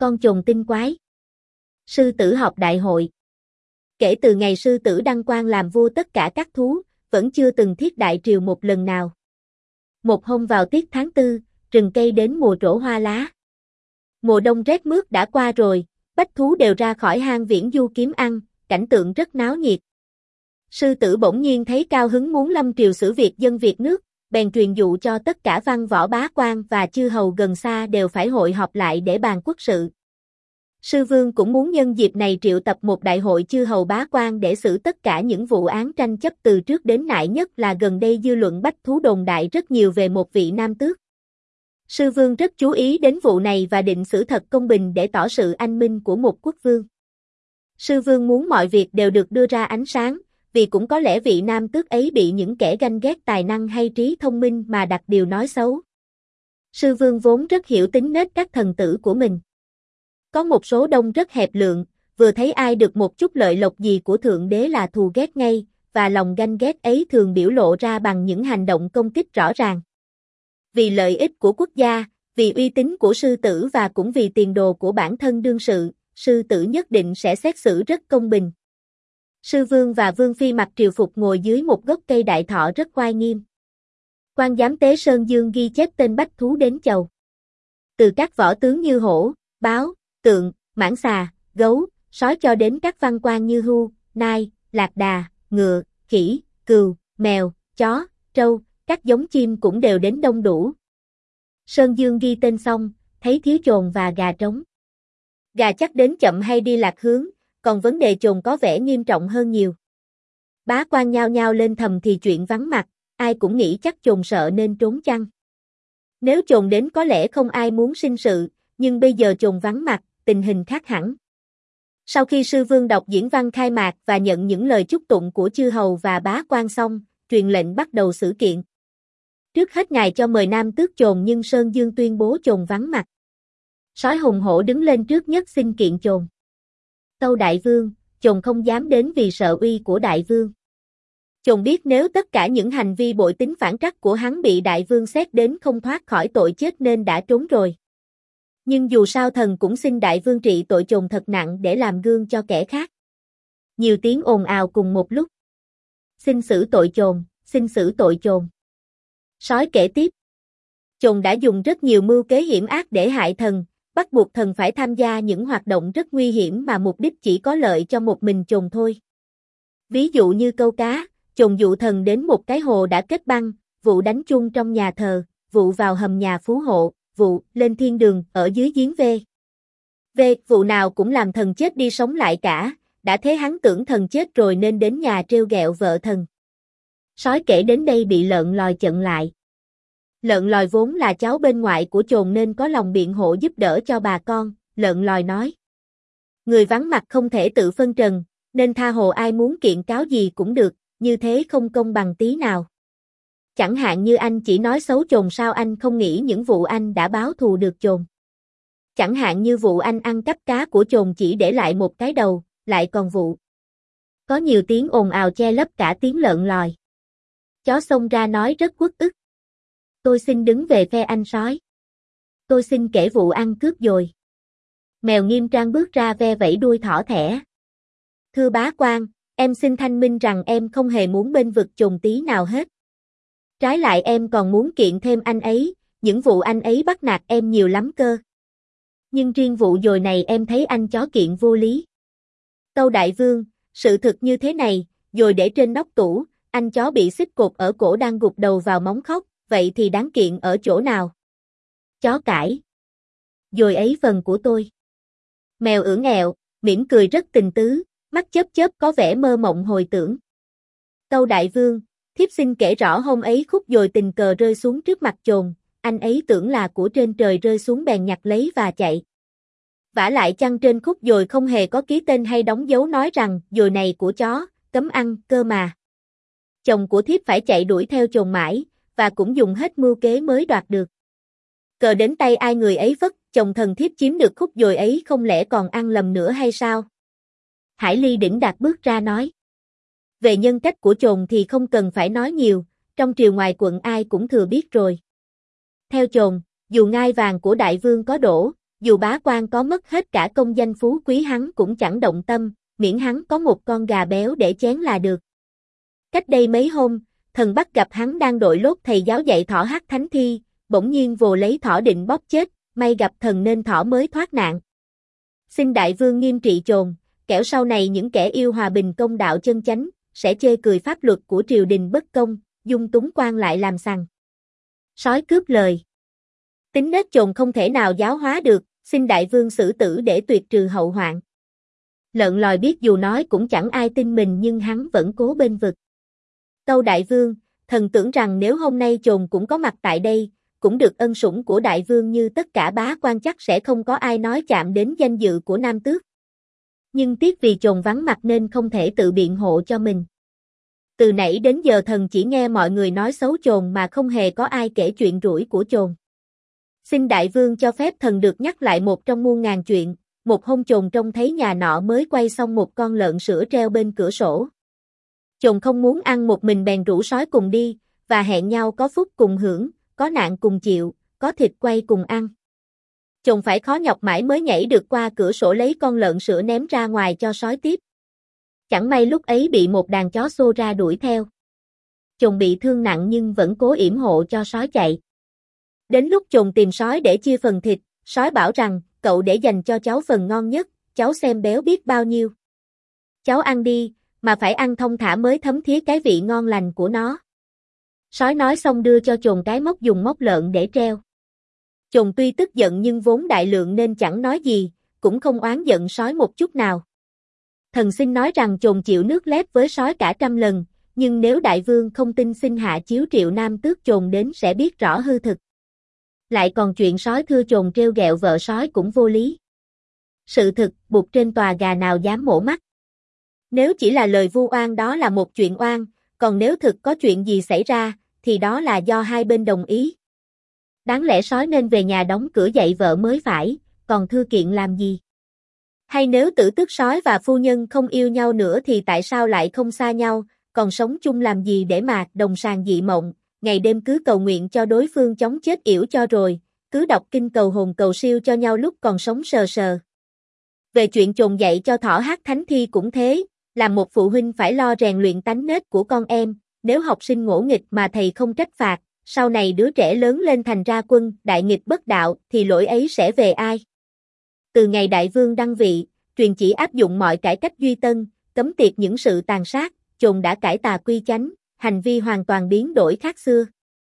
Con chồn tinh quái. Sư tử họp đại hội. Kể từ ngày sư tử đăng quang làm vua tất cả các thú, vẫn chưa từng thiết đại triều một lần nào. Một hôm vào tiết tháng 4, rừng cây đến mùa trổ hoa lá. Mùa đông rét mướt đã qua rồi, bách thú đều ra khỏi hang viễn du kiếm ăn, cảnh tượng rất náo nhiệt. Sư tử bỗng nhiên thấy cao hứng muốn lâm triều xử việc dân việc nước, bèn truyền dụ cho tất cả văn võ bá quan và chư hầu gần xa đều phải hội họp lại để bàn quốc sự. Sư vương cũng muốn nhân dịp này triệu tập một đại hội chư hầu bá quan để xử tất cả những vụ án tranh chấp từ trước đến nay, nhất là gần đây dư luận bách thú đồn đại rất nhiều về một vị nam tước. Sư vương rất chú ý đến vụ này và định xử thật công bình để tỏ sự anh minh của một quốc vương. Sư vương muốn mọi việc đều được đưa ra ánh sáng, vì cũng có lẽ vị nam tước ấy bị những kẻ ganh ghét tài năng hay trí thông minh mà đặt điều nói xấu. Sư vương vốn rất hiểu tính nết các thần tử của mình. Có một số đông rất hẹp lượng, vừa thấy ai được một chút lợi lộc gì của thượng đế là thù ghét ngay, và lòng ganh ghét ấy thường biểu lộ ra bằng những hành động công kích rõ ràng. Vì lợi ích của quốc gia, vì uy tín của sư tử và cũng vì tiền đồ của bản thân đương sự, sư tử nhất định sẽ xét xử rất công bình. Sư vương và vương phi mặc triều phục ngồi dưới một gốc cây đại thọ rất oai nghiêm. Quan giám tế Sơn Dương ghi chép tên bách thú đến chầu. Từ các võ tướng như hổ, báo, tượng, mãng xà, gấu, sói cho đến các văn quan như hưu, nai, lạc đà, ngựa, khỉ, cừu, mèo, chó, trâu, các giống chim cũng đều đến đông đủ. Sơn Dương ghi tên xong, thấy thiếu chồn và gà trống. Gà chắc đến chậm hay đi lạc hướng, còn vấn đề chồn có vẻ nghiêm trọng hơn nhiều. Bá quan nhao nhao lên thầm thì chuyện vắng mặt, ai cũng nghĩ chắc chồn sợ nên trốn chăng. Nếu chồn đến có lẽ không ai muốn sinh sự, nhưng bây giờ chồn vắng mặt, tình hình khác hẳn. Sau khi sư vương đọc diễn văn khai mạc và nhận những lời chúc tụng của chư hầu và bá quan xong, truyền lệnh bắt đầu xử kiện. Trước hết ngài cho mời nam tước chồn, nhưng Sơn Dương tuyên bố chồn vắng mặt. Sói hùng hổ đứng lên trước nhất xin kiện chồn. Tâu đại vương, chồn không dám đến vì sợ uy của đại vương. Chồn biết nếu tất cả những hành vi bội tín phản trắc của hắn bị đại vương xét đến không thoát khỏi tội chết nên đã trốn rồi. Nhưng dù sao thần cũng xin đại vương trị tội chồn thật nặng để làm gương cho kẻ khác. Nhiều tiếng ồn ào cùng một lúc. Xin xử tội chồn, xin xử tội chồn. Sói kể tiếp. Chồn đã dùng rất nhiều mưu kế hiểm ác để hại thần, bắt buộc thần phải tham gia những hoạt động rất nguy hiểm mà mục đích chỉ có lợi cho một mình chồn thôi. Ví dụ như câu cá, chồn dụ thần đến một cái hồ đã kết băng, vụ đánh chung trong nhà thờ, vụ vào hầm nhà phú hộ, vụ lên thiên đường ở dưới giếng vụ nào cũng làm thần chết đi sống lại cả, đã thế hắn tưởng thần chết rồi nên đến nhà trêu ghẹo vợ thần. Sói kể đến đây bị lợn lòi chặn lại. Lợn lòi vốn là cháu bên ngoại của chồn nên có lòng biện hộ giúp đỡ cho bà con, lợn lòi nói. Người vắng mặt không thể tự phân trần, nên tha hồ ai muốn kiện cáo gì cũng được, như thế không công bằng tí nào. Chẳng hạn như anh chỉ nói xấu chồn, sao anh không nghĩ những vụ anh đã báo thù được chồn. Chẳng hạn như vụ anh ăn cắp cá của chồn chỉ để lại một cái đầu, lại còn vụ. Có nhiều tiếng ồn ào che lấp cả tiếng lợn lòi. Chó xông ra nói rất uất ức. Tôi xin đứng về phe anh sói. Tôi xin kể vụ ăn cướp dồi. Mèo nghiêm trang bước ra ve vẫy đuôi thỏ thẻ. Thưa bá quan, em xin thanh minh rằng em không hề muốn bênh vực chồn tí nào hết. Trái lại em còn muốn kiện thêm anh ấy, những vụ anh ấy bắt nạt em nhiều lắm cơ. Nhưng riêng vụ dồi này em thấy anh chó kiện vô lý. Tâu đại vương, sự thực như thế này, dồi để trên nóc tủ, anh chó bị xích cột ở cổ đang gục đầu vào móng khóc, vậy thì đáng kiện ở chỗ nào? Chó cãi. Dồi ấy phần của tôi. Mèo ưỡn ẹo, mỉm cười rất tình tứ, mắt chớp chớp có vẻ mơ mộng hồi tưởng. Tâu đại vương, thiếp xin kể rõ hôm ấy khúc dồi tình cờ rơi xuống trước mặt chồn, anh ấy tưởng là của trên trời rơi xuống bèn nhặt lấy và chạy. Vả lại chăng trên khúc dồi không hề có ký tên hay đóng dấu nói rằng dồi này của chó, cấm ăn, cơ mà. Chồng của thiếp phải chạy đuổi theo chồn mãi, và cũng dùng hết mưu kế mới đoạt được. Cờ đến tay ai người ấy vất, chồng thần thiếp chiếm được khúc dồi ấy không lẽ còn ăn lầm nữa hay sao? Hải Ly đỉnh đạt bước ra nói. Về nhân cách của chồn thì không cần phải nói nhiều, trong triều ngoài quận ai cũng thừa biết rồi. Theo chồn, dù ngai vàng của đại vương có đổ, dù bá quan có mất hết cả công danh phú quý hắn cũng chẳng động tâm, miễn hắn có một con gà béo để chén là được. Cách đây mấy hôm, thần bắt gặp hắn đang đội lốt thầy giáo dạy thỏ hát thánh thi, bỗng nhiên vồ lấy thỏ định bóp chết, may gặp thần nên thỏ mới thoát nạn. Xin đại vương nghiêm trị chồn, kẻo sau này những kẻ yêu hòa bình công đạo chân chánh, sẽ chê cười pháp luật của triều đình bất công, dung túng quan lại làm sằng. Sói cướp lời. Tính nết chồn không thể nào giáo hóa được, xin đại vương xử tử để tuyệt trừ hậu hoạn. Lợn lòi biết dù nói cũng chẳng ai tin mình nhưng hắn vẫn cố bênh vực. Tâu đại vương, thần tưởng rằng nếu hôm nay chồn cũng có mặt tại đây, cũng được ân sủng của đại vương như tất cả bá quan chắc sẽ không có ai nói chạm đến danh dự của Nam Tước. Nhưng tiếc vì chồn vắng mặt nên không thể tự biện hộ cho mình. Từ nãy đến giờ thần chỉ nghe mọi người nói xấu chồn mà không hề có ai kể chuyện rủi của chồn. Xin đại vương cho phép thần được nhắc lại một trong muôn ngàn chuyện, một hôm chồn trông thấy nhà nọ mới quay xong một con lợn sữa treo bên cửa sổ. Chồn không muốn ăn một mình bèn rủ sói cùng đi, và hẹn nhau có phúc cùng hưởng, có nạn cùng chịu, có thịt quay cùng ăn. Chồn phải khó nhọc mãi mới nhảy được qua cửa sổ lấy con lợn sữa ném ra ngoài cho sói tiếp. Chẳng may lúc ấy bị một đàn chó xô ra đuổi theo. Chồn bị thương nặng nhưng vẫn cố yểm hộ cho sói chạy. Đến lúc chồn tìm sói để chia phần thịt, sói bảo rằng, cậu để dành cho cháu phần ngon nhất, cháu xem béo biết bao nhiêu. Cháu ăn đi, mà phải ăn thong thả mới thấm thía cái vị ngon lành của nó. Sói nói xong đưa cho chồn cái móc dùng móc lợn để treo. Chồn tuy tức giận nhưng vốn đại lượng nên chẳng nói gì, cũng không oán giận sói một chút nào. Thần xin nói rằng chồn chịu nước lép với sói cả 100 lần, nhưng nếu đại vương không tin xin hạ chiếu triệu Nam Tước chồn đến sẽ biết rõ hư thực. Lại còn chuyện sói thưa chồn trêu ghẹo vợ sói cũng vô lý. Sự thực, buộc trên tòa gà nào dám mổ mắt. Nếu chỉ là lời vu oan đó là một chuyện oan, còn nếu thực có chuyện gì xảy ra, thì đó là do hai bên đồng ý. Đáng lẽ sói nên về nhà đóng cửa dạy vợ mới phải, còn thư kiện làm gì? Hay nếu tử tước sói và phu nhân không yêu nhau nữa thì tại sao lại không xa nhau, còn sống chung làm gì để mà đồng sàng dị mộng, ngày đêm cứ cầu nguyện cho đối phương chóng chết yểu cho rồi, cứ đọc kinh cầu hồn cầu siêu cho nhau lúc còn sống sờ sờ. Về chuyện chồn dạy cho thỏ hát thánh thi cũng thế, làm một phụ huynh phải lo rèn luyện tánh nết của con em, nếu học sinh ngỗ nghịch mà thầy không trách phạt, sau này đứa trẻ lớn lên thành ra quân, đại nghịch bất đạo thì lỗi ấy sẽ về ai? Từ ngày đại vương đăng vị, truyền chỉ áp dụng mọi cải cách duy tân, cấm tiệt những sự tàn sát, chồn đã cải tà quy chánh, hành vi hoàn toàn biến đổi khác xưa.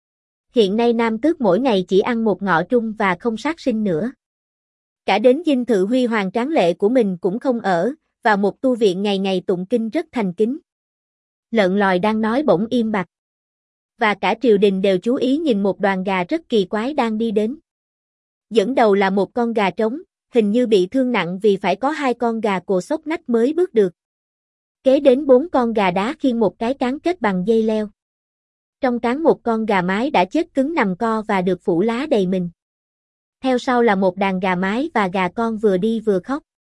Hiện nay Nam Tước mỗi ngày chỉ ăn một ngọ trung và không sát sinh nữa. Cả đến dinh thự huy hoàng tráng lệ của mình cũng không ở, vào một tu viện ngày ngày tụng kinh rất thành kính. Lợn lòi đang nói bỗng im bặt. Và cả triều đình đều chú ý nhìn một đoàn gà rất kỳ quái đang đi đến. Dẫn đầu là một con gà trống, hình như bị thương nặng vì phải có 2 con gà cồ xốc nách mới bước được. Kế đến 4 con gà đá khiêng một cái cán kết bằng dây leo. Trong cán một con gà mái đã chết cứng nằm co và được phủ lá đầy mình. Theo sau là một đàn gà mái và gà con vừa đi vừa khóc.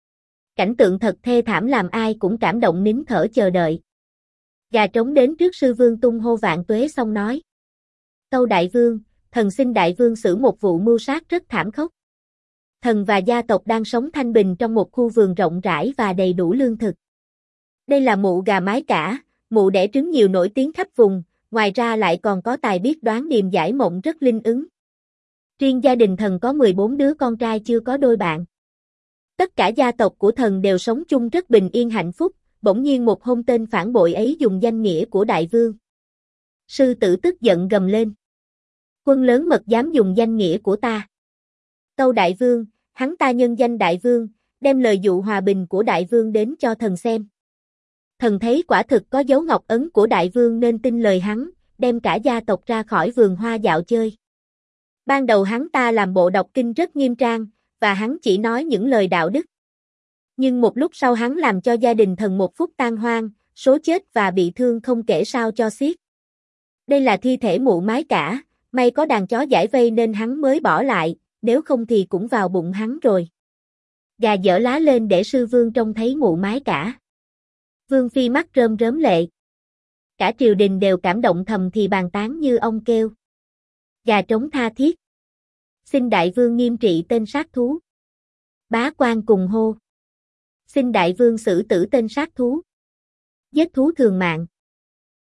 Cảnh tượng thật thê thảm làm ai cũng cảm động nín thở chờ đợi. Gà trống đến trước sư vương tung hô vạn tuế xong nói. Tâu đại vương, thần xin đại vương xử một vụ mưu sát rất thảm khốc. Thần và gia tộc đang sống thanh bình trong một khu vườn rộng rãi và đầy đủ lương thực. Đây là mụ gà mái cả, mụ đẻ trứng nhiều nổi tiếng khắp vùng, ngoài ra lại còn có tài biết đoán điềm giải mộng rất linh ứng. Riêng gia đình thần có 14 đứa con trai chưa có đôi bạn. Tất cả gia tộc của thần đều sống chung rất bình yên hạnh phúc, bỗng nhiên một hôm tên phản bội ấy dùng danh nghĩa của đại vương. Sư tử tức giận gầm lên. Quân lớn mật dám dùng danh nghĩa của ta. Tâu đại vương, hắn ta nhân danh đại vương, đem lời dụ hòa bình của đại vương đến cho thần xem. Thần thấy quả thực có dấu ngọc ấn của đại vương nên tin lời hắn, đem cả gia tộc ra khỏi vườn hoa dạo chơi. Ban đầu hắn ta làm bộ đọc kinh rất nghiêm trang, và hắn chỉ nói những lời đạo đức. Nhưng một lúc sau hắn làm cho gia đình thần một phút tan hoang, số chết và bị thương không kể sao cho xiết. Đây là thi thể mụ mái cả, may có đàn chó giải vây nên hắn mới bỏ lại, nếu không thì cũng vào bụng hắn rồi. Gà dở lá lên để sư vương trông thấy mụ mái cả. Vương phi mắt rơm rớm lệ. Cả triều đình đều cảm động thầm thì bàn tán như ông kêu. Gà trống tha thiết. Xin đại vương nghiêm trị tên sát thú. Bá quan cùng hô. Xin đại vương xử tử tên sát thú. Giết thú thường mạng.